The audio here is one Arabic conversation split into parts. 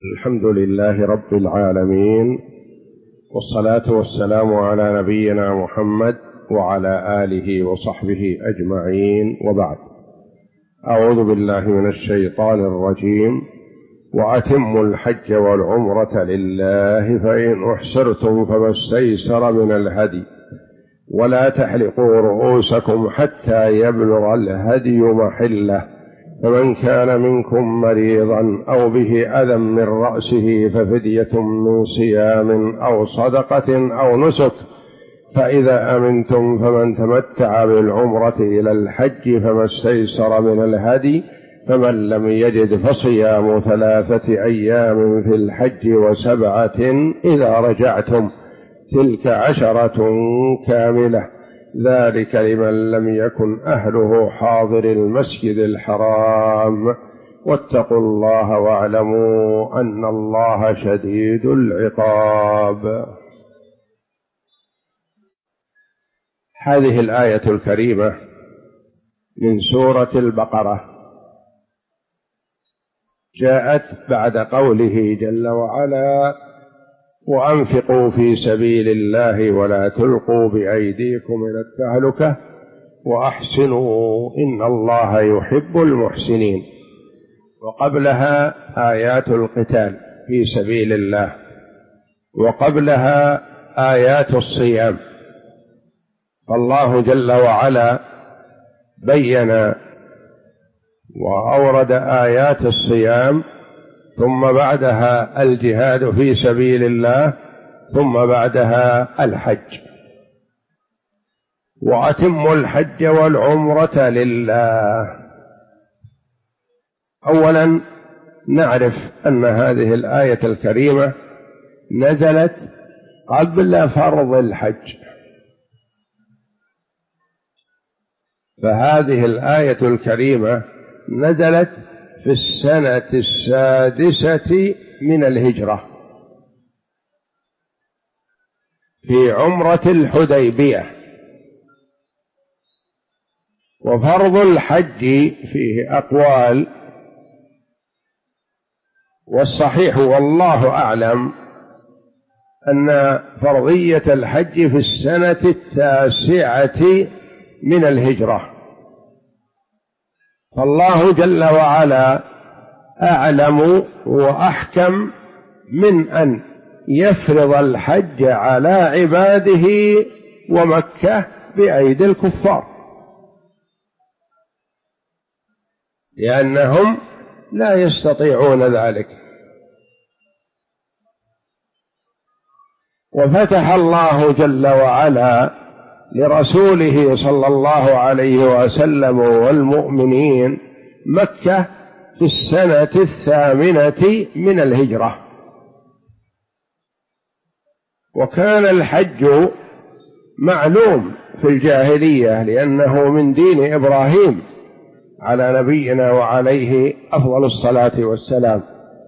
الحمد لله رب العالمين، والصلاة والسلام على نبينا محمد وعلى آله وصحبه أجمعين، وبعد. أعوذ بالله من الشيطان الرجيم. وأتموا الحج والعمرة لله فإن أحصرتم فما استيسر من الهدي ولا تحلقوا رؤوسكم حتى يبلغ الهدي محله، فمن كان منكم مريضا أو به أذى من رأسه ففدية من صيام أو صدقة أو نسك، فإذا أمنتم فمن تمتع بالعمرة إلى الحج فما استيسر من الهدي، فمن لم يجد فصيام 3 أيام في الحج و7 إذا رجعتم، تلك 10 كاملة، ذلك لمن لم يكن أهله حاضر المسجد الحرام، واتقوا الله واعلموا أن الله شديد العقاب. هذه الآية الكريمة من سورة البقرة جاءت بعد قوله جل وعلا: وأنفقوا في سبيل الله ولا تلقوا بأيديكم إلى التهلكة وأحسنوا إن الله يحب المحسنين. وقبلها آيات القتال في سبيل الله، وقبلها آيات الصيام. فالله جل وعلا بين وأورد آيات الصيام، ثم بعدها الجهاد في سبيل الله، ثم بعدها الحج. وأتموا الحج والعمرة لله. أولا نعرف أن هذه الآية الكريمة نزلت قبل فرض الحج، فهذه الآية الكريمة نزلت في السنة 6 من الهجرة، في عمرة الحديبية. وفرض الحج فيه أقوال، والصحيح والله أعلم أن فرضية الحج في السنة 9 من الهجرة. فالله جل وعلا أعلم وأحكم من أن يفرض الحج على عباده ومكة بأيدي الكفار، لأنهم لا يستطيعون ذلك. وفتح الله جل وعلا لرسوله صلى الله عليه وسلم والمؤمنين مكة في السنة 8 من الهجرة. وكان الحج معلوم في الجاهلية، لأنه من دين إبراهيم على نبينا وعليه أفضل الصلاة والسلام،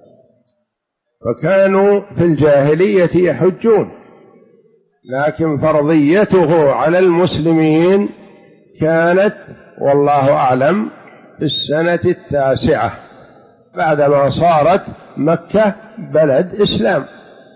فكانوا في الجاهلية يحجون، لكن فرضيته على المسلمين كانت والله أعلم في السنة 9 بعدما صارت مكة بلد إسلام.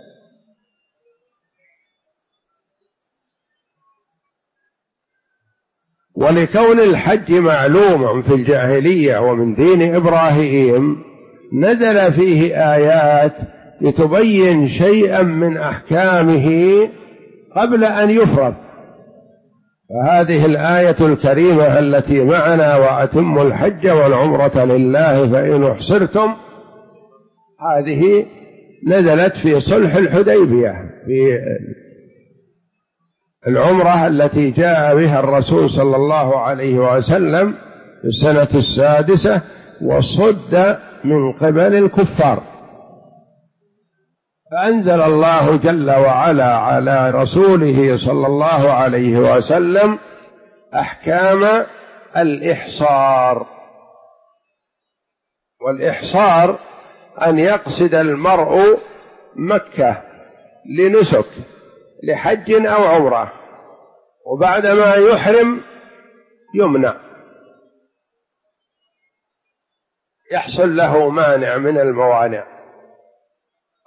ولكون الحج معلوما في الجاهلية ومن دين إبراهيم، نزل فيه آيات لتبين شيئا من أحكامه قبل أن يفرض. فهذه الآية الكريمة التي معنا: وأتموا الحج والعمرة لله فإن أحصرتم، هذه نزلت في صلح الحديبية، في العمرة التي جاء بها الرسول صلى الله عليه وسلم في السنة 6 وصد من قبل الكفار. فأنزل الله جل وعلا على رسوله صلى الله عليه وسلم أحكام الإحصار. والإحصار أن يقصد المرء مكة لنسك، لحج أو عمرة، وبعدما يحرم يمنع، يحصل له مانع من الموانع،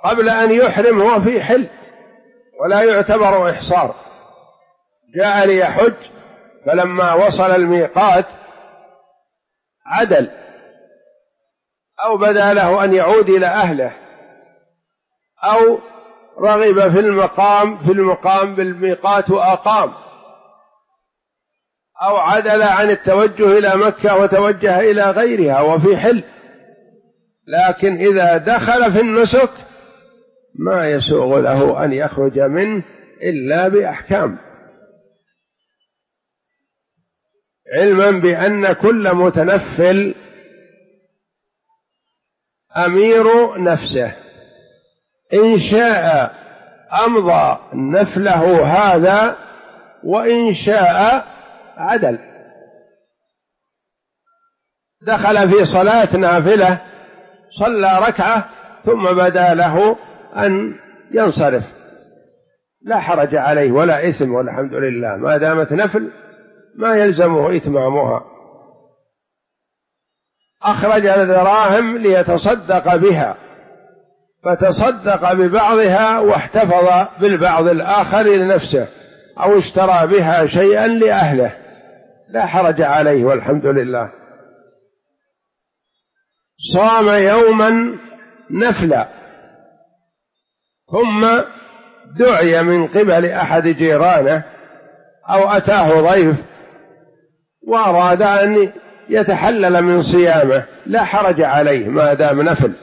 قبل أن يحرم هو في حل ولا يعتبر إحصار. جاء ليحج فلما وصل الميقات عدل أو بدا له أن يعود إلى أهله أو رغب في المقام بالميقات وأقام، أو عدل عن التوجه إلى مكة وتوجه إلى غيرها وفي حل. لكن إذا دخل في النسك ما يسوغ له أن يخرج منه إلا بأحكام، علما بأن كل متنفل أمير نفسه، إن شاء أمضى نفله هذا وإن شاء عدل. دخل في صلاة نافلة صلى ركعة ثم بدا له أن ينصرف، لا حرج عليه ولا إثم، والحمد لله، ما دامت نفل ما يلزمه إتمامها. أخرج دراهم ليتصدق بها فتصدق ببعضها واحتفظ بالبعض الآخر لنفسه، أو اشترى بها شيئا لأهله، لا حرج عليه والحمد لله. صام يوما نفلا ثم دعي من قبل أحد جيرانه أو أتاه ضيف وأراد أن يتحلل من صيامه، لا حرج عليه ما دام نفل.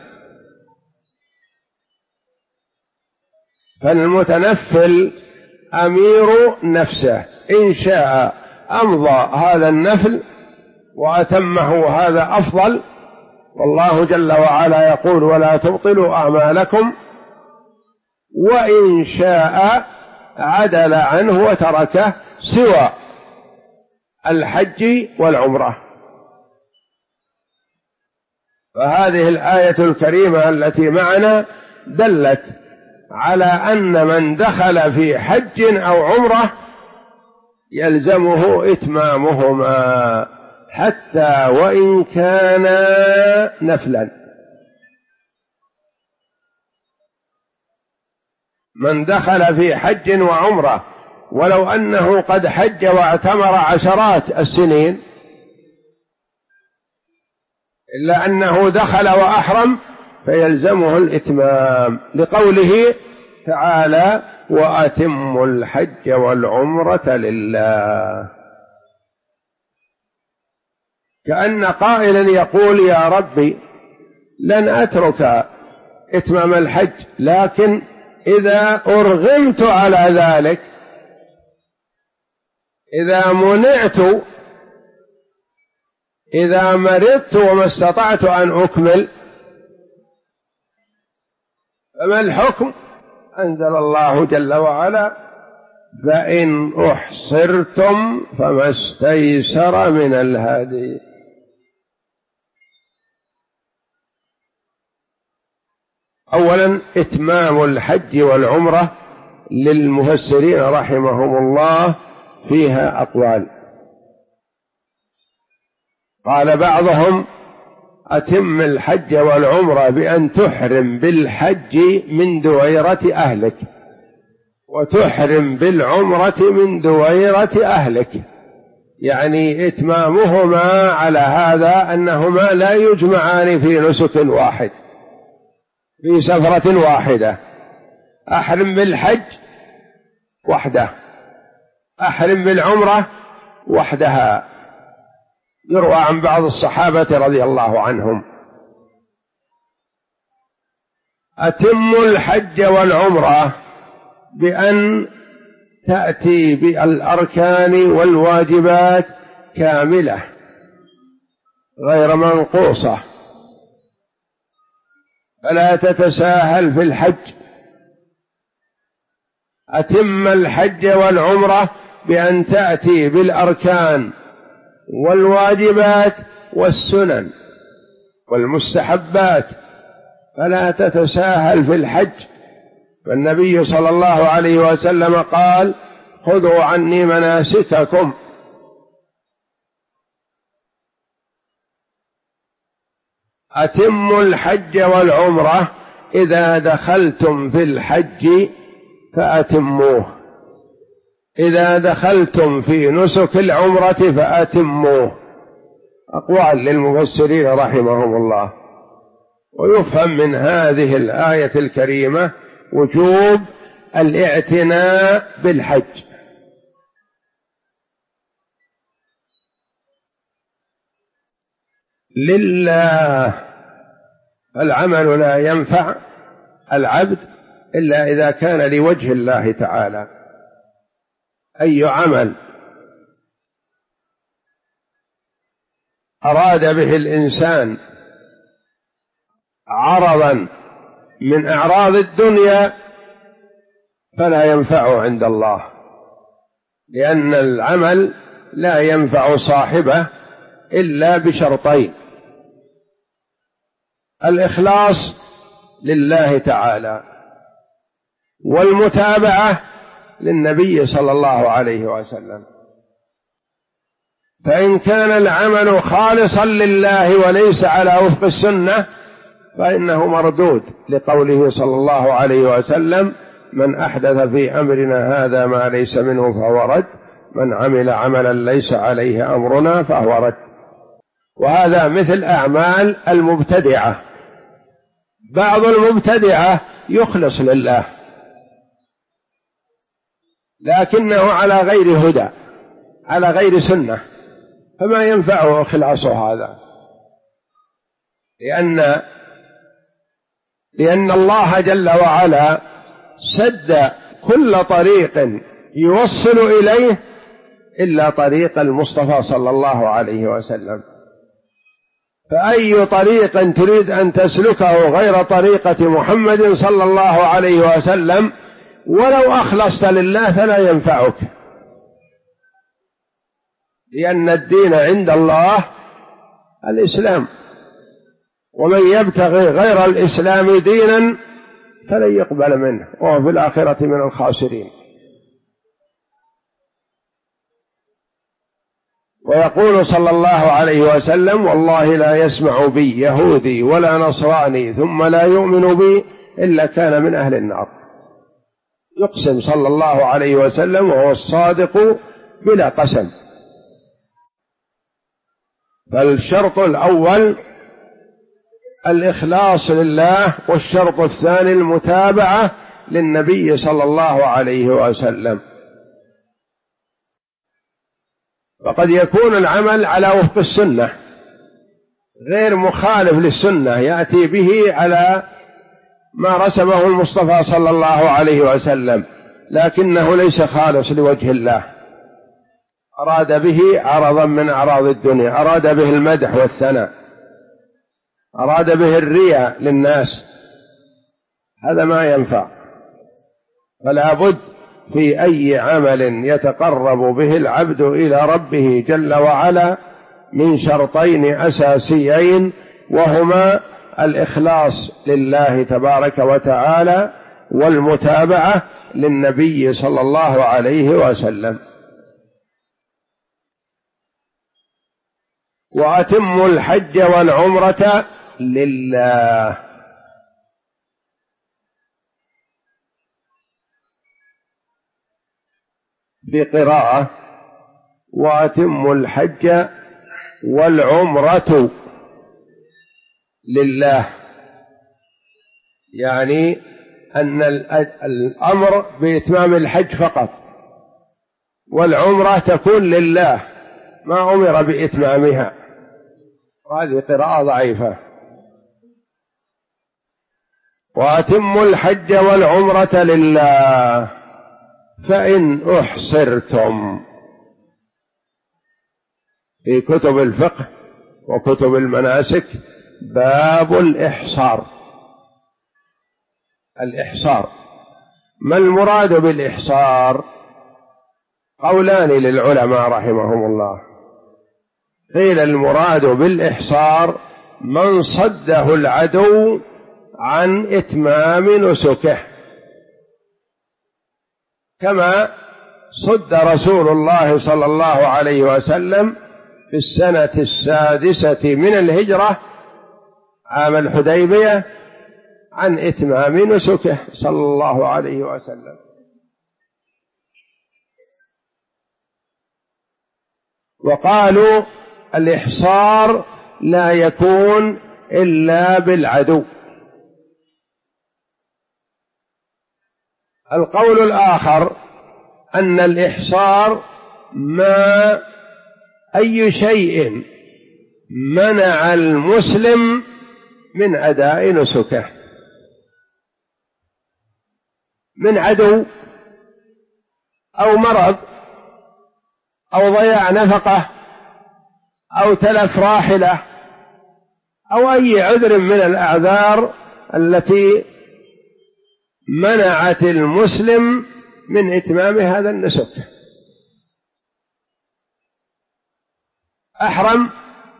فالمتنفل أمير نفسه، إن شاء أمضى هذا النفل وأتمه هذا أفضل، والله جل وعلا يقول ولا تبطلوا أعمالكم، وإن شاء عدل عنه وتركه سوى الحج والعمرة. فهذه الآية الكريمة التي معنا دلت على أن من دخل في حج أو عمرة يلزمه إتمامهما حتى وإن كان نفلا. من دخل في حج وعمرة ولو أنه قد حج واعتمر عشرات السنين إلا أنه دخل وأحرم فيلزمه الإتمام، لقوله تعالى وأتموا الحج والعمرة لله. كأن قائلا يقول يا ربي لن أترك إتمام الحج، لكن إذا أرغمت على ذلك، إذا منعت، إذا مرضت وما استطعت أن أكمل، فما الحكم؟ أنزل الله جل وعلا فإن أحصرتم فما استيسر من الهدي. أولا إتمام الحج والعمرة للمفسرين رحمهم الله فيها أقوال. قال بعضهم أتم الحج والعمرة بأن تحرم بالحج من دويرة أهلك وتحرم بالعمرة من دويرة أهلك، يعني إتمامهما على هذا أنهما لا يجمعان في نسك واحد في سفرة واحدة. أحرم بالحج وحده، أحرم بالعمرة وحدها، يروى عن بعض الصحابة رضي الله عنهم. أتم الحج والعمرة بأن تأتي بالأركان والواجبات كاملة غير منقوصة، فلا تتساهل في الحج. أتم الحج والعمرة بأن تأتي بالأركان والواجبات والسنن والمستحبات، فلا تتساهل في الحج. فالنبي صلى الله عليه وسلم قال خذوا عني مناسككم. أتم الحج والعمرة إذا دخلتم في الحج فأتموه، إذا دخلتم في نسك العمرة فأتموه. أقوال للمفسرين رحمهم الله. ويفهم من هذه الآية الكريمة وجوب الاعتناء بالحج، لله. العمل لا ينفع العبد إلا إذا كان لوجه الله تعالى. أي عمل أراد به الإنسان عرضا من أعراض الدنيا فلا ينفعه عند الله، لأن العمل لا ينفع صاحبه إلا بشرطين: الإخلاص لله تعالى، والمتابعة للنبي صلى الله عليه وسلم. فإن كان العمل خالصا لله وليس على وفق السنة فإنه مردود، لقوله صلى الله عليه وسلم: من أحدث في أمرنا هذا ما ليس منه فهو رد، من عمل عملا ليس عليه أمرنا فهو رد. وهذا مثل أعمال المبتدعة. بعض المبتدعة يخلص لله لكنه على غير هدى، على غير سنة، فما ينفعه إخلاصه هذا، لأن الله جل وعلا سد كل طريق يوصل إليه إلا طريق المصطفى صلى الله عليه وسلم. فأي طريق تريد أن تسلكه غير طريقة محمد صلى الله عليه وسلم ولو أخلصت لله فلا ينفعك، لأن الدين عند الله الإسلام، ومن يبتغي غير الإسلام دينا فلن يقبل منه وهو في الآخرة من الخاسرين. ويقول صلى الله عليه وسلم: والله لا يسمع بي يهودي ولا نصراني ثم لا يؤمن بي إلا كان من أهل النار. يقسم صلى الله عليه وسلم وهو الصادق بلا قسم. فالشرط الأول الإخلاص لله، والشرط الثاني المتابعة للنبي صلى الله عليه وسلم. فقد يكون العمل على وفق السنة غير مخالف للسنة، يأتي به على ما رسمه المصطفى صلى الله عليه وسلم، لكنه ليس خالص لوجه الله، أراد به عرضا من أعراض الدنيا، أراد به المدح والثناء، أراد به الرياء للناس، هذا ما ينفع. فلا بد في أي عمل يتقرب به العبد إلى ربه جل وعلا من شرطين أساسيين، وهما الإخلاص لله تبارك وتعالى والمتابعة للنبي صلى الله عليه وسلم. وأتموا الحج والعمرة لله. في قراءة: وأتموا الحج والعمرة لله، يعني أن الأمر بإتمام الحج فقط، والعمرة تكون لله، ما أمر بإتمامها. وهذه قراءة ضعيفة. وأتموا الحج والعمرة لله فإن أحصرتم. في كتب الفقه وكتب المناسك باب الإحصار. الإحصار، ما المراد بالإحصار؟ قولان للعلماء رحمهم الله. قيل المراد بالإحصار من صده العدو عن إتمام نسكه، كما صد رسول الله صلى الله عليه وسلم في السنة 6 من الهجرة عام الحديبية عن إتمام نسكه صلى الله عليه وسلم. وقالوا الإحصار لا يكون إلا بالعدو. القول الآخر أن الإحصار ما أي شيء منع المسلم من أداء نسكه من عدو أو مرض أو ضياع نفقة أو تلف راحلة أو أي عذر من الأعذار التي منعت المسلم من إتمام هذا النسك. أحرم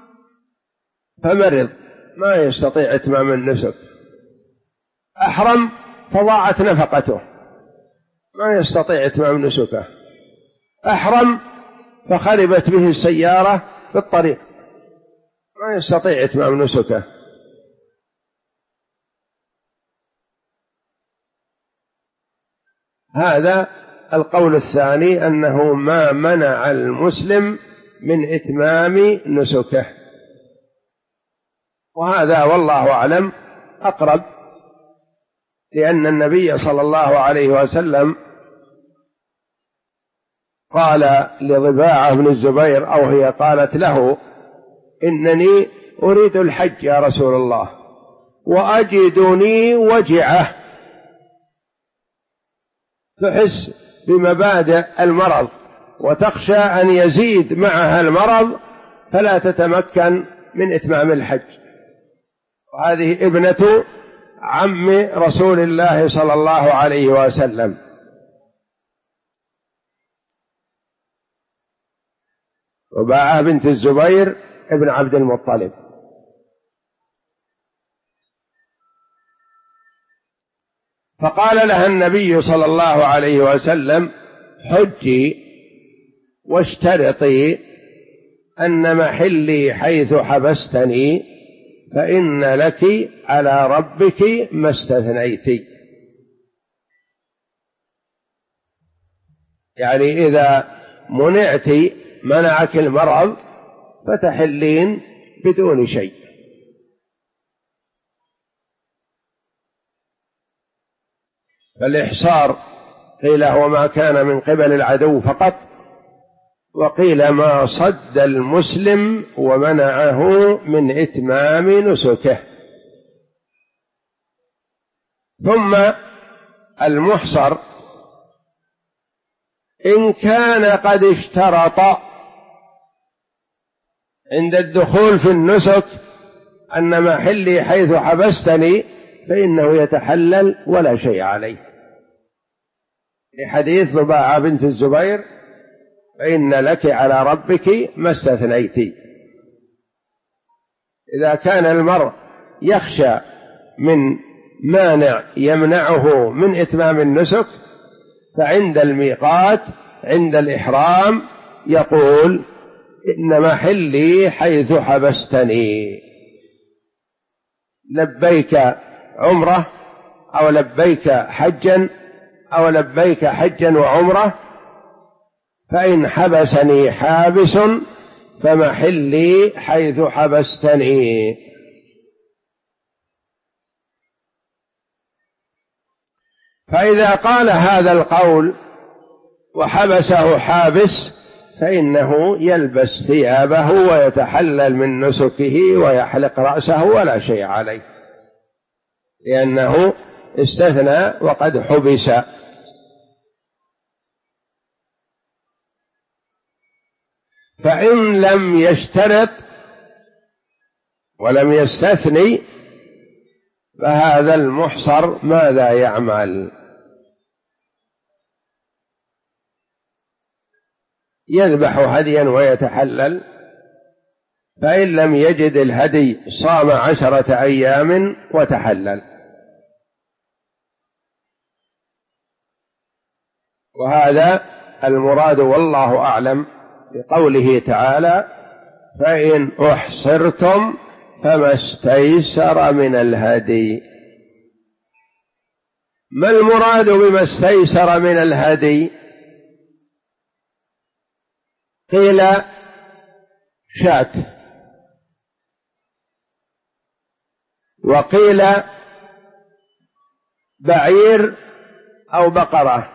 فمرض ما يستطيع إتمام النسك، أحرم فضاعت نفقته ما يستطيع إتمام نسكه، أحرم فخربت به السيارة في الطريق ما يستطيع إتمام نسكه. هذا القول الثاني أنه ما منع المسلم من إتمام نسكه، وهذا والله أعلم أقرب، لأن النبي صلى الله عليه وسلم قال لضباعة بن الزبير أو هي قالت له: إنني أريد الحج يا رسول الله وأجدني وجعة، تحس بمبادئ المرض وتخشى أن يزيد معها المرض فلا تتمكن من إتمام الحج. وهذه ابنة عم رسول الله صلى الله عليه وسلم. رباعة بنت الزبير ابن عبد المطلب. فقال لها النبي صلى الله عليه وسلم: حجي واشترطي أن محلي حيث حبستني فإن لك على ربك ما استثنيت. يعني إذا منعك المرض فتحلين بدون شيء. فالإحصار قيل هو ما كان من قبل العدو فقط، وقيل ما صد المسلم ومنعه من إتمام نسكه. ثم المحصر إن كان قد اشترط عند الدخول في النسك أن محلي حيث حبستني فإنه يتحلل ولا شيء عليه، لحديث رباعة بنت الزبير: فإن لك على ربك ما استثنيت. إذا كان المرء يخشى من مانع يمنعه من إتمام النسك فعند الميقات عند الإحرام يقول: إن محلي حيث حبستني، لبيك عمرة أو لبيك حجا أو لبيك حجا وعمرة، فإن حبسني حابس فمحلي حيث حبستني. فإذا قال هذا القول وحبسه حابس فإنه يلبس ثيابه ويتحلل من نسكه ويحلق رأسه ولا شيء عليه، لأنه استثنى وقد حبس. فإن لم يشترط ولم يستثني فهذا المحصر ماذا يعمل؟ يذبح هديا ويتحلل، فإن لم يجد الهدي صام 10 أيام وتحلل. وهذا المراد والله أعلم بقوله تعالى: فإن أحصرتم فما استيسر من الهدي. ما المراد بما استيسر من الهدي؟ قيل شاة، وقيل بعير أو بقرة،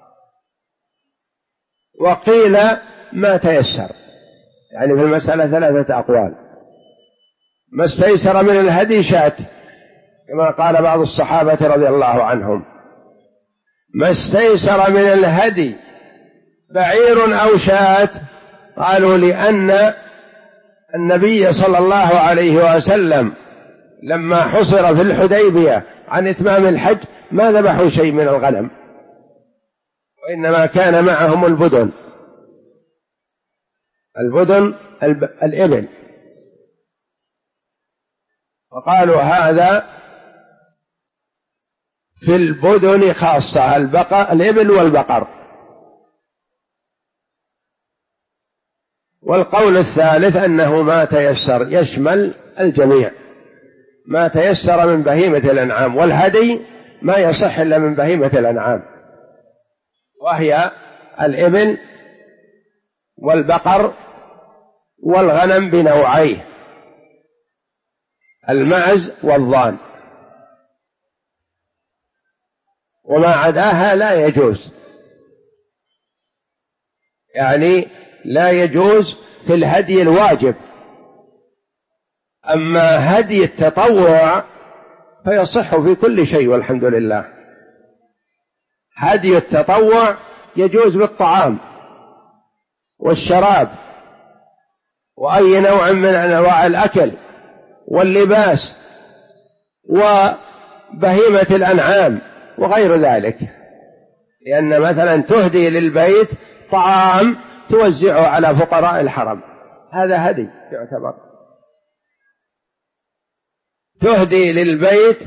وقيل ما تيسر. يعني في المسألة 3 أقوال. ما استيسر من الهدي شاة كما قال بعض الصحابة رضي الله عنهم. ما استيسر من الهدي بعير أو شاة، قالوا لأن النبي صلى الله عليه وسلم لما حصر في الحديبية عن إتمام الحج ما ذبحوا شيء من الغنم، وإنما كان معهم البدن الإبل، وقالوا هذا في البدن خاصة، الإبل والبقر. والقول الثالث أنه ما تيسر، يشمل الجميع، ما تيسر من بهيمة الأنعام، والهدي ما يصح إلا من بهيمة الأنعام، وهي الإبل والبقر والغنم بنوعيه، المعز والضان، وما عداها لا يجوز. يعني لا يجوز في الهدي الواجب، أما هدي التطوع فيصح في كل شيء والحمد لله. هدي التطوع يجوز بالطعام والشراب وأي نوع من أنواع الأكل واللباس وبهيمة الأنعام وغير ذلك، لأن مثلا تهدي للبيت طعام توزعه على فقراء الحرم، هذا هدي يعتبر. تهدي للبيت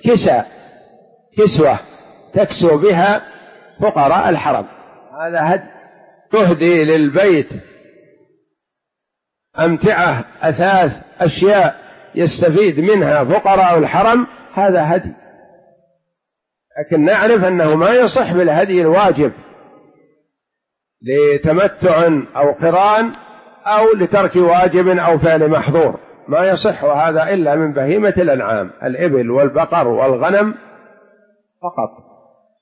كسوة تكسو بها فقراء الحرم، هذا هدي. تهدي للبيت أمتعة، أثاث، أشياء يستفيد منها فقراء الحرم، هذا هدي. لكن نعرف أنه ما يصح بالهدي الواجب لتمتع أو قران أو لترك واجب أو فعل محظور، ما يصح هذا إلا من بهيمة الأنعام، الإبل والبقر والغنم فقط.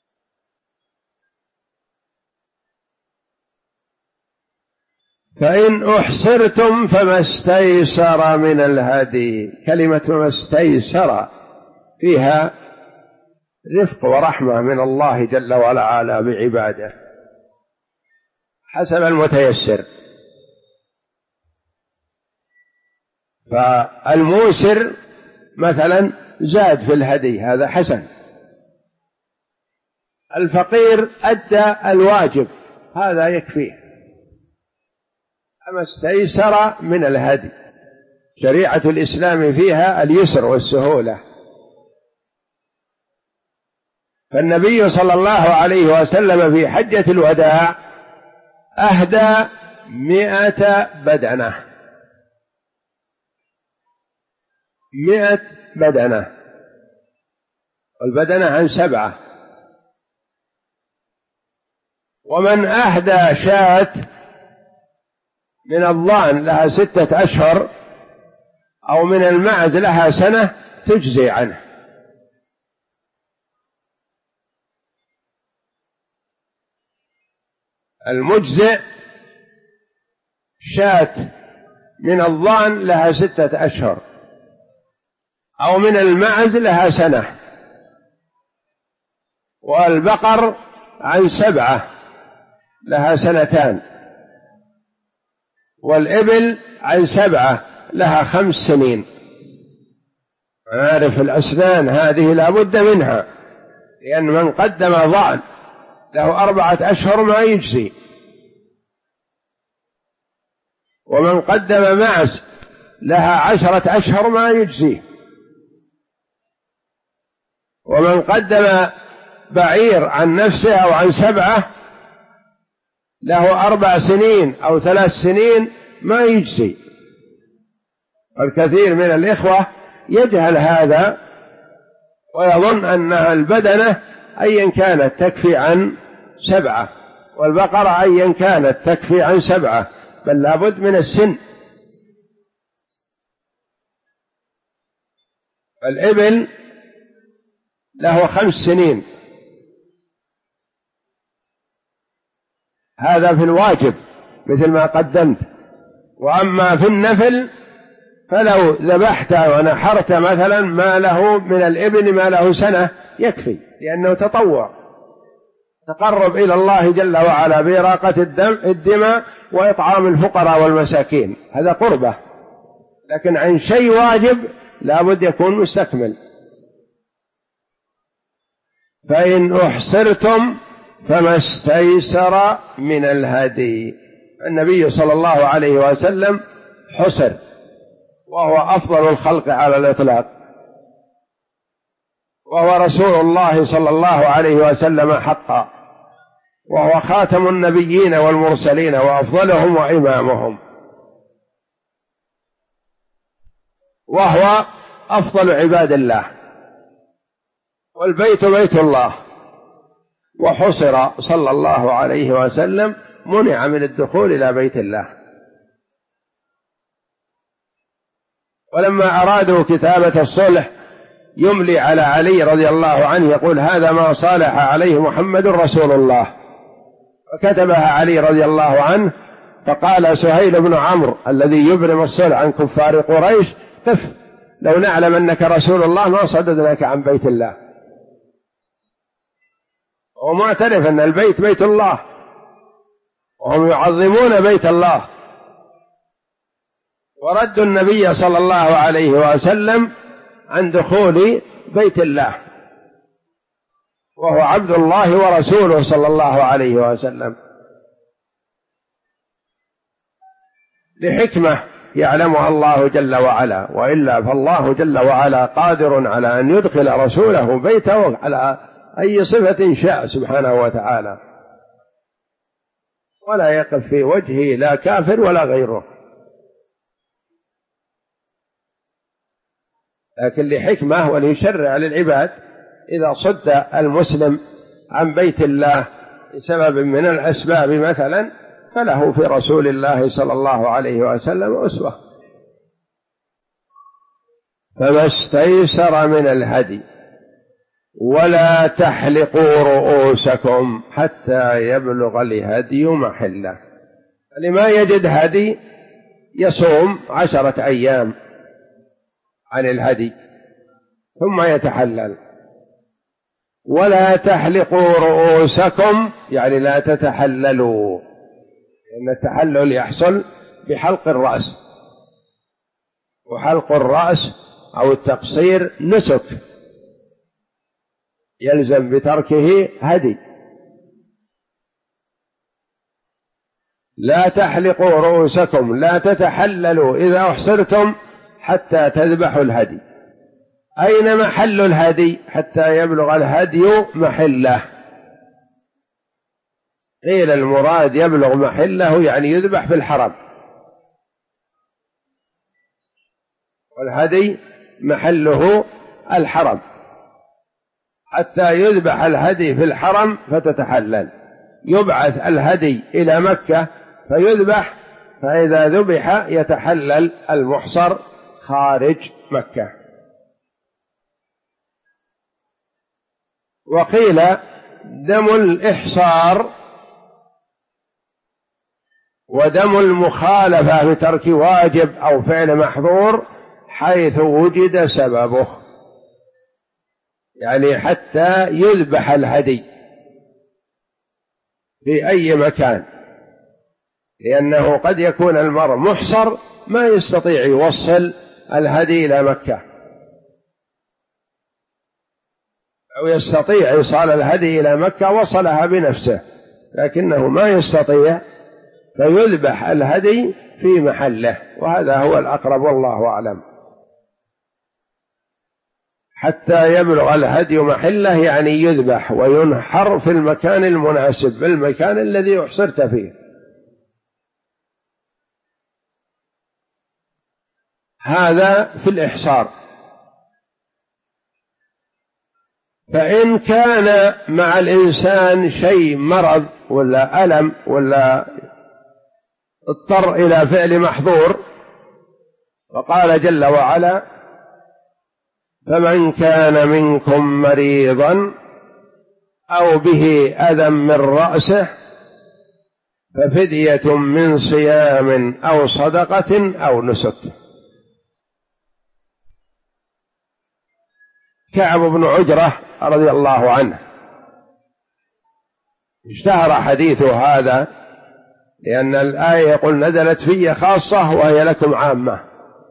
فإن أحصرتم فما استيسر من الهدي. كلمة ما استيسر فيها رفق ورحمة من الله جل وعلا بعباده حسب المتيسر. فالموسر مثلا زاد في الهدي، هذا حسن. الفقير أدى الواجب، هذا يكفيه. أما استيسر من الهدي، شريعة الإسلام فيها اليسر والسهولة. فالنبي صلى الله عليه وسلم في حجة الوداع أهدى 100 بدنة، 100 بدنة، والبدنة عن 7. ومن أهدى شاة من الضأن لها 6 أشهر أو من المعز لها سنة تجزي عنه. المجزئ شاة من الضأن لها 6 أشهر أو من المعز لها سنة، والبقر عن 7 لها 2 والإبل عن 7 لها 5 سنين. عارف الأسنان هذه لا بد منها، لأن من قدم ضأن له 4 أشهر ما يجزي، ومن قدم معز لها 10 أشهر ما يجزي، ومن قدم بعير عن نفسه أو عن 7 له 4 سنين أو 3 سنين ما يجزي. الكثير من الإخوة يجهل هذا ويظن أن البدنة أيا كانت تكفي عن 7، والبقرة أيا كانت تكفي عن 7، بل لابد من السن. الإبل له 5 سنين، هذا في الواجب مثل ما قدمت. وأما في النفل فلو ذبحت ونحرت مثلا ما له من الإبل ما له سنة يكفي، لأنه تطوع تقرب إلى الله جل وعلا بإراقة الدماء وإطعام الفقراء والمساكين، هذا قربة. لكن عن شيء واجب لابد يكون مستكمل. فإن أحصرتم فما استيسر من الهدي. النبي صلى الله عليه وسلم حصر، وهو أفضل الخلق على الإطلاق، وهو رسول الله صلى الله عليه وسلم حقا، وهو خاتم النبيين والمرسلين وأفضلهم وإمامهم، وهو أفضل عباد الله، والبيت بيت الله. وحصر صلى الله عليه وسلم، منع من الدخول إلى بيت الله. ولما أرادوا كتابة الصلح يملي على علي رضي الله عنه يقول: هذا ما صالح عليه محمد رسول الله، وكتبها علي رضي الله عنه. فقال سهيل بن عمرو الذي يبرم الصلح عن كفار قريش: قف، لو نعلم أنك رسول الله ما صددناك عن بيت الله. ومعترف أن البيت بيت الله، وهم يعظمون بيت الله، وردوا النبي صلى الله عليه وسلم عن دخول بيت الله، وهو عبد الله ورسوله صلى الله عليه وسلم، لحكمة يعلمها الله جل وعلا، وإلا فالله جل وعلا قادر على أن يدخل رسوله بيته على أي صفة شاء سبحانه وتعالى، ولا يقف في وجهه لا كافر ولا غيره. لكن لحكمة وليشرع للعباد، إذا صد المسلم عن بيت الله بسبب من الأسباب مثلا، فله في رسول الله صلى الله عليه وسلم أسوة. فما استيسر من الهدي، ولا تحلقوا رؤوسكم حتى يبلغ الهدي محله. لما يجد هدي يصوم 10 أيام عن الهدي ثم يتحلل. ولا تحلقوا رؤوسكم يعني لا تتحللوا، لأن التحلل يحصل بحلق الرأس، وحلق الرأس أو التقصير نسك يلزم بتركه هدي. لا تحلقوا رؤوسكم، لا تتحللوا إذا أحصرتم حتى تذبحوا الهدي. أين محل الهدي؟ حتى يبلغ الهدي محله. قيل المراد يبلغ محله يعني يذبح في الحرم، والهدي محله الحرم، حتى يذبح الهدي في الحرم فتتحلل. يبعث الهدي إلى مكة فيذبح، فإذا ذبح يتحلل المحصر خارج مكة. وقيل دم الإحصار ودم المخالفة بترك واجب أو فعل محظور حيث وجد سببه، يعني حتى يذبح الهدي في أي مكان، لأنه قد يكون المرء محصر ما يستطيع يوصل الهدي إلى مكة، أو يستطيع إيصال الهدي إلى مكة وصلها بنفسه، لكنه ما يستطيع، فيذبح الهدي في محله، وهذا هو الأقرب والله أعلم. حتى يبلغ الهدي محله يعني يذبح وينحر في المكان المناسب، في المكان الذي أحصرت فيه. هذا في الإحصار. فإن كان مع الإنسان شيء مرض ولا ألم ولا اضطر إلى فعل محظور، فقال جل وعلا: فمن كان منكم مريضا أو به أذى من رأسه ففدية من صيام أو صدقة أو نسك. كعب بن عجرة رضي الله عنه اشتهر حديثه هذا، لأن الآية يقول: نزلت في خاصة وهي لكم عامة.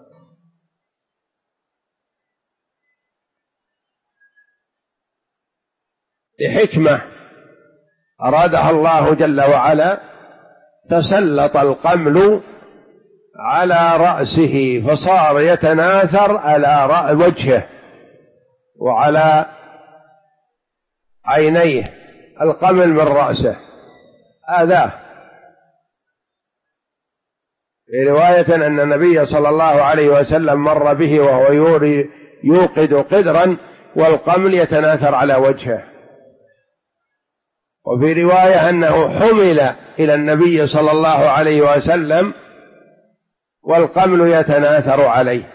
لحكمة أرادها الله جل وعلا، تسلط القمل على رأسه فصار يتناثر على وجهه وعلى عينيه، القمل من رأسه آذاه. في رواية أن النبي صلى الله عليه وسلم مر به وهو يوقد قدرا والقمل يتناثر على وجهه. وفي رواية أنه حمل إلى النبي صلى الله عليه وسلم والقمل يتناثر عليه،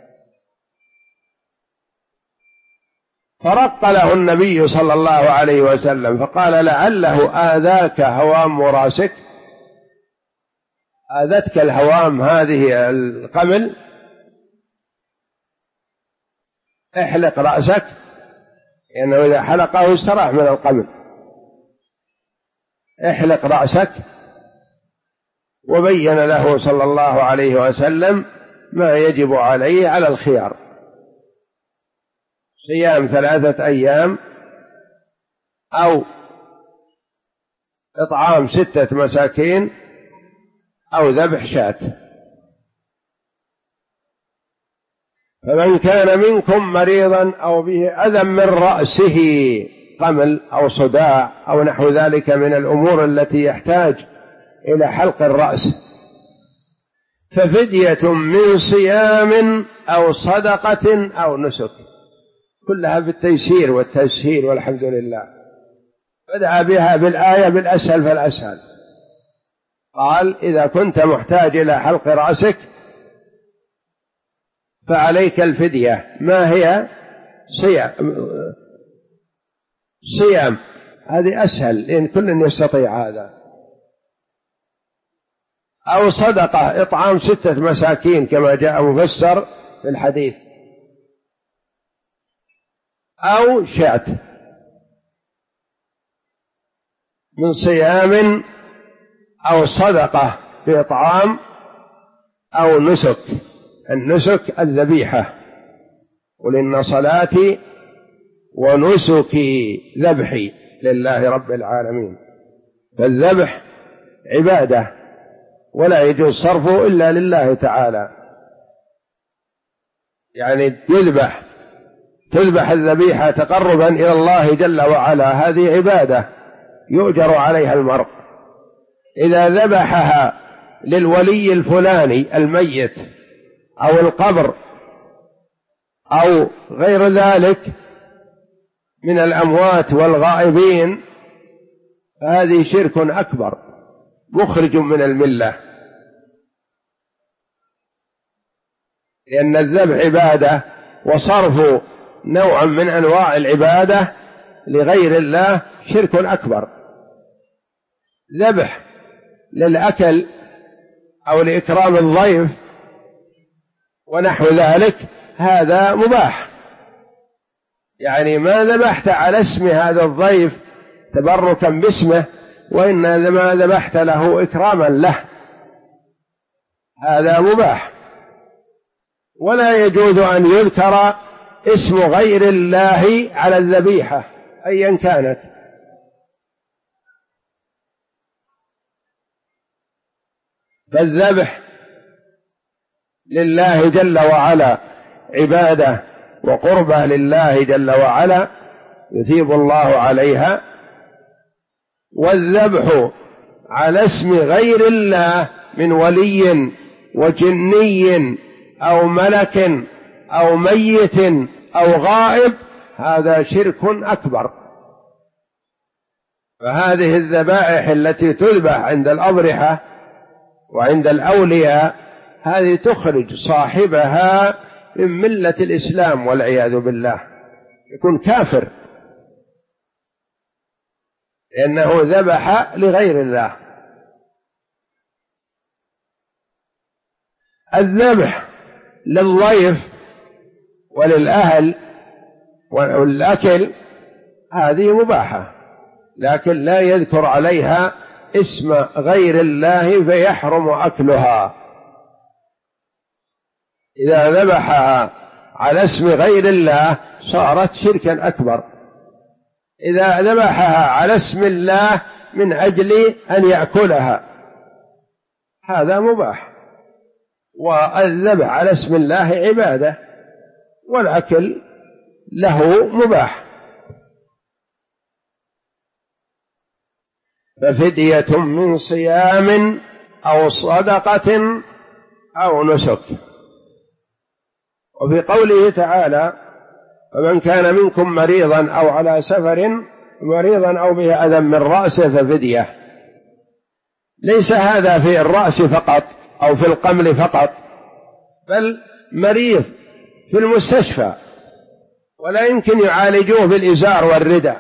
فرق له النبي صلى الله عليه وسلم فقال: لعله آذاك هوام راسك، آذتك الهوام هذه القمل، احلق رأسك، لأنه إذا حلقه استراح من القمل، احلق رأسك. وبين له صلى الله عليه وسلم ما يجب عليه على الخيار: صيام 3 أيام أو إطعام 6 مساكين أو ذبح شاة. فمن كان منكم مريضا أو به أذى من رأسه، قمل أو صداع أو نحو ذلك من الأمور التي يحتاج إلى حلق الرأس، ففدية من صيام أو صدقة أو نسك، كلها بالتيسير والتسهيل والحمد لله. بدأ بها بالآية بالأسهل فالأسهل، قال: إذا كنت محتاج إلى حلق رأسك فعليك الفدية. ما هي؟ صيام، هذه أسهل لأن كل يستطيع هذا، أو صدقة، إطعام 6 مساكين كما جاء مفسر في الحديث، أو شاة. من صيام أو صدقة بإطعام أو نسك. النسك الذبيحة: قل إن صلاتي ونسكي ذبحي لله رب العالمين. فالذبح عبادة ولا يجوز صرفه إلا لله تعالى، يعني تذبح الذبيحة تقربا إلى الله جل وعلا، هذه عبادة يؤجر عليها المرء. إذا ذبحها للولي الفلاني الميت أو القبر أو غير ذلك من الأموات والغائبين فهذه شرك أكبر مخرج من الملة، لأن الذبح عبادة، وصرف نوع من أنواع العبادة لغير الله شرك أكبر. ذبح للأكل أو لإكرام الضيف ونحو ذلك هذا مباح، يعني ما ذبحت على اسم هذا الضيف تبركا باسمه، وإنما ذبحت له إكراما له، هذا مباح. ولا يجوز أن يذكر اسم غير الله على الذبيحة أيا كانت. فالذبح لله جل وعلا عبادة وقربة لله جل وعلا يثيب الله عليها، والذبح على اسم غير الله من ولي وجني أو ملك أو ميت أو غائب هذا شرك أكبر. فهذه الذبائح التي تذبح عند الأضرحة وعند الأولياء هذه تخرج صاحبها من ملة الإسلام والعياذ بالله، يكون كافر لأنه ذبح لغير الله. الذبح للضيف وللأهل والأكل هذه مباحة، لكن لا يذكر عليها اسم غير الله فيحرم أكلها. إذا ذبحها على اسم غير الله صارت شركا أكبر. إذا ذبحها على اسم الله من أجل أن يأكلها هذا مباح، والذبح على اسم الله عبادة والأكل له مباح. ففدية من صيام أو صدقة أو نسك. وفي قوله تعالى فمن كان منكم مريضا أو على سفر مريضا أو به أذى من رأسه ففدية، ليس هذا في الرأس فقط أو في القمل فقط، بل مريض في المستشفى ولا يمكن يعالجوه بالإزار والرداء،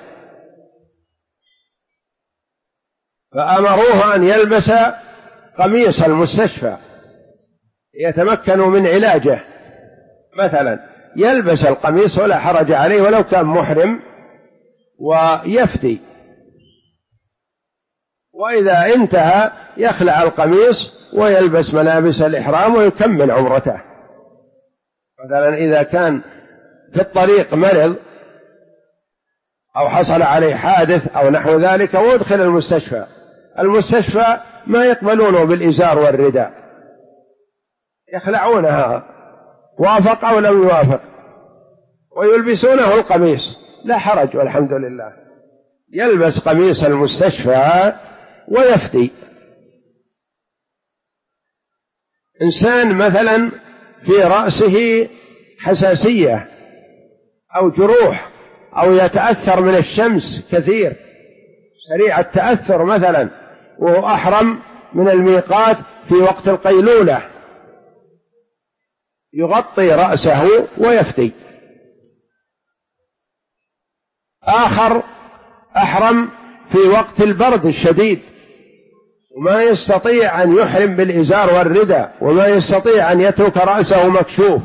فأمروه أن يلبس قميص المستشفى يتمكنوا من علاجه، مثلا يلبس القميص ولا حرج عليه ولو كان محرم ويفدي، وإذا انتهى يخلع القميص ويلبس ملابس الإحرام ويكمل عمرته. مثلا إذا كان في الطريق مرض أو حصل عليه حادث أو نحو ذلك وادخل المستشفى ما يقبلونه بالإزار والرداء، يخلعونها وافق أو لم يوافق ويلبسونه القميص، لا حرج والحمد لله، يلبس قميص المستشفى ويفدي. إنسان مثلا في رأسه حساسية أو جروح أو يتأثر من الشمس كثير سريع التأثر مثلا، وهو أحرم من الميقات في وقت القيلولة، يغطي رأسه ويفدي. آخر أحرم في وقت البرد الشديد وما يستطيع أن يحرم بالإزار والرداء وما يستطيع أن يترك رأسه مكشوف،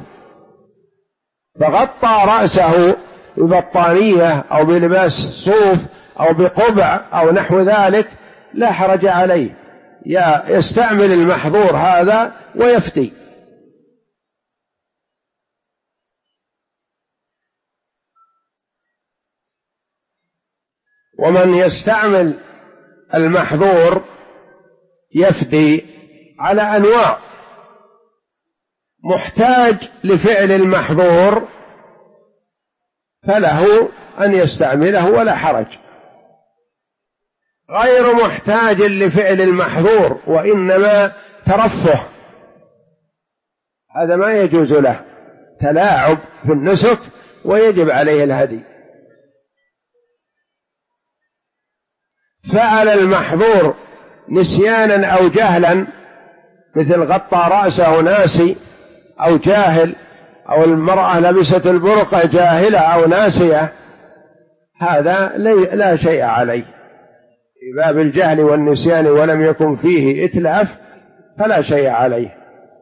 فغطى رأسه ببطانية أو بلباس صوف أو بقبع أو نحو ذلك، لا حرج عليه، يستعمل المحظور هذا ويفدي. ومن يستعمل المحظور يفدي على أنواع، محتاج لفعل المحظور فله أن يستعمله ولا حرج، غير محتاج لفعل المحظور وإنما ترفه هذا ما يجوز له، تلاعب في النسك ويجب عليه الهدي. فعل المحظور نسيانا أو جهلا، مثل غطى رأسه ناسي أو جاهل، أو المرأة لبست البرقع جاهلة أو ناسية، هذا لا شيء عليه في باب الجهل والنسيان ولم يكن فيه إتلاف فلا شيء عليه.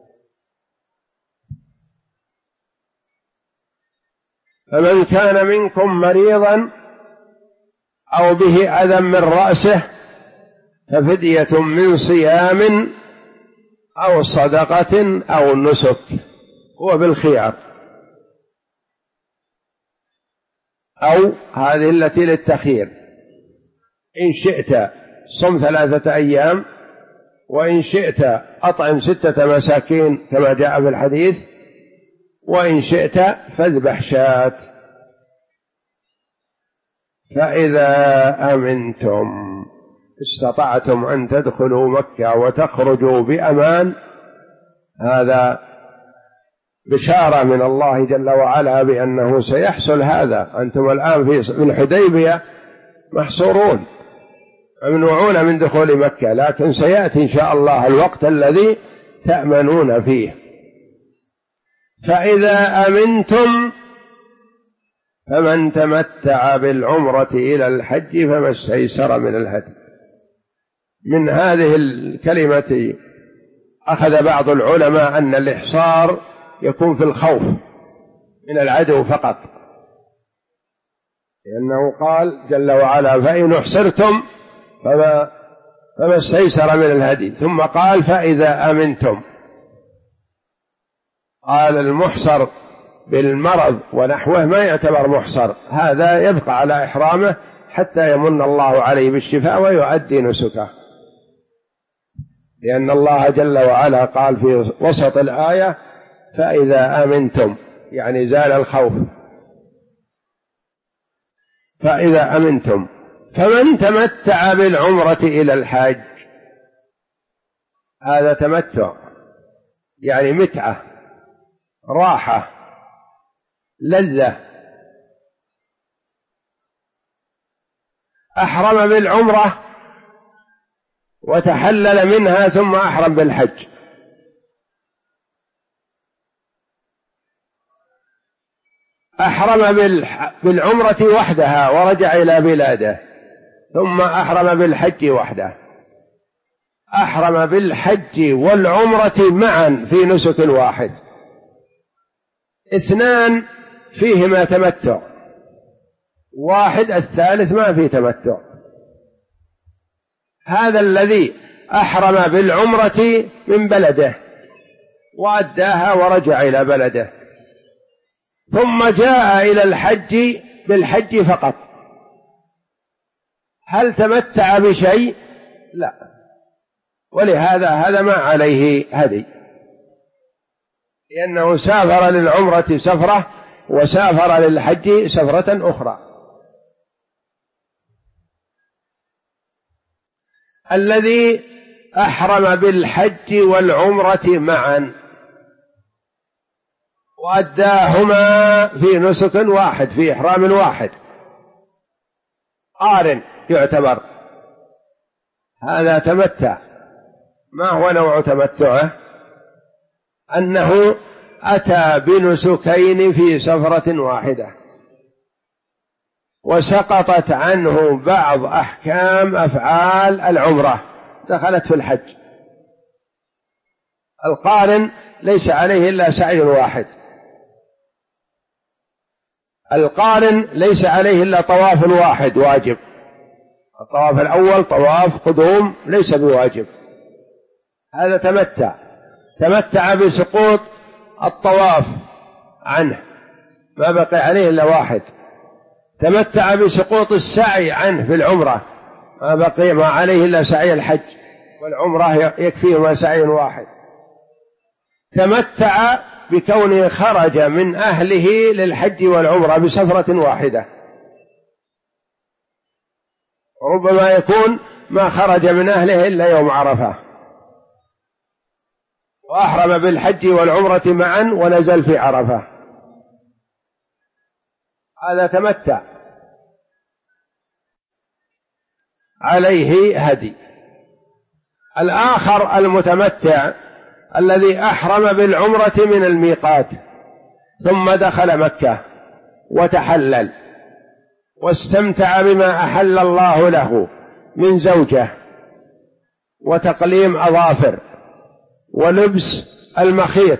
فمن كان منكم مريضا أو به أذى من رأسه ففدية من صيام أو صدقة أو نسك، هو بالخيار، أو هذه التي للتخيير، إن شئت صم 3 أيام، وإن شئت أطعم 6 مساكين كما جاء في الحديث، وإن شئت فاذبح شاة. فإذا أمنتم استطعتم أن تدخلوا مكة وتخرجوا بأمان، هذا بشارة من الله جل وعلا بأنه سيحصل هذا. أنتم الآن في الحديبية محصورون ممنوعون من دخول مكة، لكن سيأتي إن شاء الله الوقت الذي تأمنون فيه. فإذا أمنتم فمن تمتع بالعمرة إلى الحج فما استيسر من الهدي. من هذه الكلمة أخذ بعض العلماء أن الإحصار يكون في الخوف من العدو فقط، لأنه قال جل وعلا فإن أحصرتم فما استيسر من الهدي، ثم قال فإذا أمنتم. قال المحصر بالمرض ونحوه ما يعتبر محصر، هذا يبقى على إحرامه حتى يمن الله عليه بالشفاء ويؤدي نسكه، لأن الله جل وعلا قال في وسط الآية فإذا آمنتم، يعني زال الخوف. فإذا أمنتم فمن تمتع بالعمرة إلى الحج، هذا تمتع يعني متعة، راحة، لذة. أحرم بالعمرة وتحلل منها ثم أحرم بالحج، أحرم بالعمرة وحدها ورجع إلى بلاده، ثم أحرم بالحج وحده، أحرم بالحج والعمرة معا في نسك واحد، اثنان فيهما تمتع، واحد الثالث ما فيه تمتع. هذا الذي أحرم بالعمرة من بلده وأداها ورجع إلى بلده، ثم جاء إلى الحج بالحج فقط، هل تمتع بشيء؟ لا، ولهذا هذا ما عليه هدي، لأنه سافر للعمرة سفرة وسافر للحج سفرة أخرى. الذي أحرم بالحج والعمرة معا وأداهما في نسك واحد، في إحرام واحد، قارن يعتبر، هذا تمتع. ما هو نوع تمتعه؟ أنه أتى بنسكين في سفرة واحدة، وسقطت عنه بعض أحكام أفعال العمرة دخلت في الحج. القارن ليس عليه إلا سعي واحد، القارن ليس عليه إلا طواف واحد واجب، الطواف الأول طواف قدوم ليس بواجب، هذا تمتع بسقوط الطواف عنه ما بقي عليه إلا واحد، تمتع بسقوط السعي عنه في العمرة ما بقي ما عليه إلا سعي الحج، والعمرة يكفيه ما سعي واحد، تمتع بكونه خرج من أهله للحج والعمرة بسفرة واحدة، ربما يكون ما خرج من أهله إلا يوم عرفة، وأحرم بالحج والعمرة معا ونزل في عرفة، هذا تمتع عليه هدي. الآخر المتمتع الذي أحرم بالعمرة من الميقات ثم دخل مكة وتحلل واستمتع بما أحل الله له من زوجة وتقليم أظافر ولبس المخيط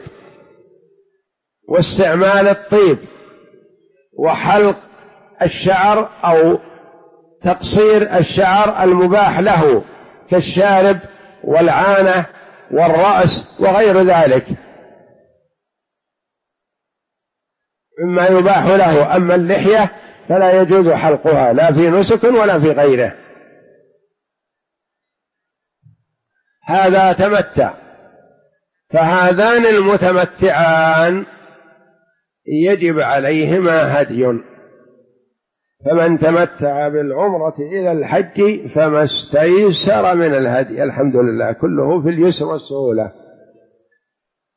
واستعمال الطيب وحلق الشعر أو تقصير الشعر المباح له كالشارب والعانة والرأس وغير ذلك مما يباح له. أما اللحية فلا يجوز حلقها لا في نسك ولا في غيره، هذا تمتع. فهذان المتمتعان يجب عليهما هدي، فمن تمتع بالعمرة إلى الحج فما استيسر من الهدي. الحمد لله كله في اليسر والسهولة.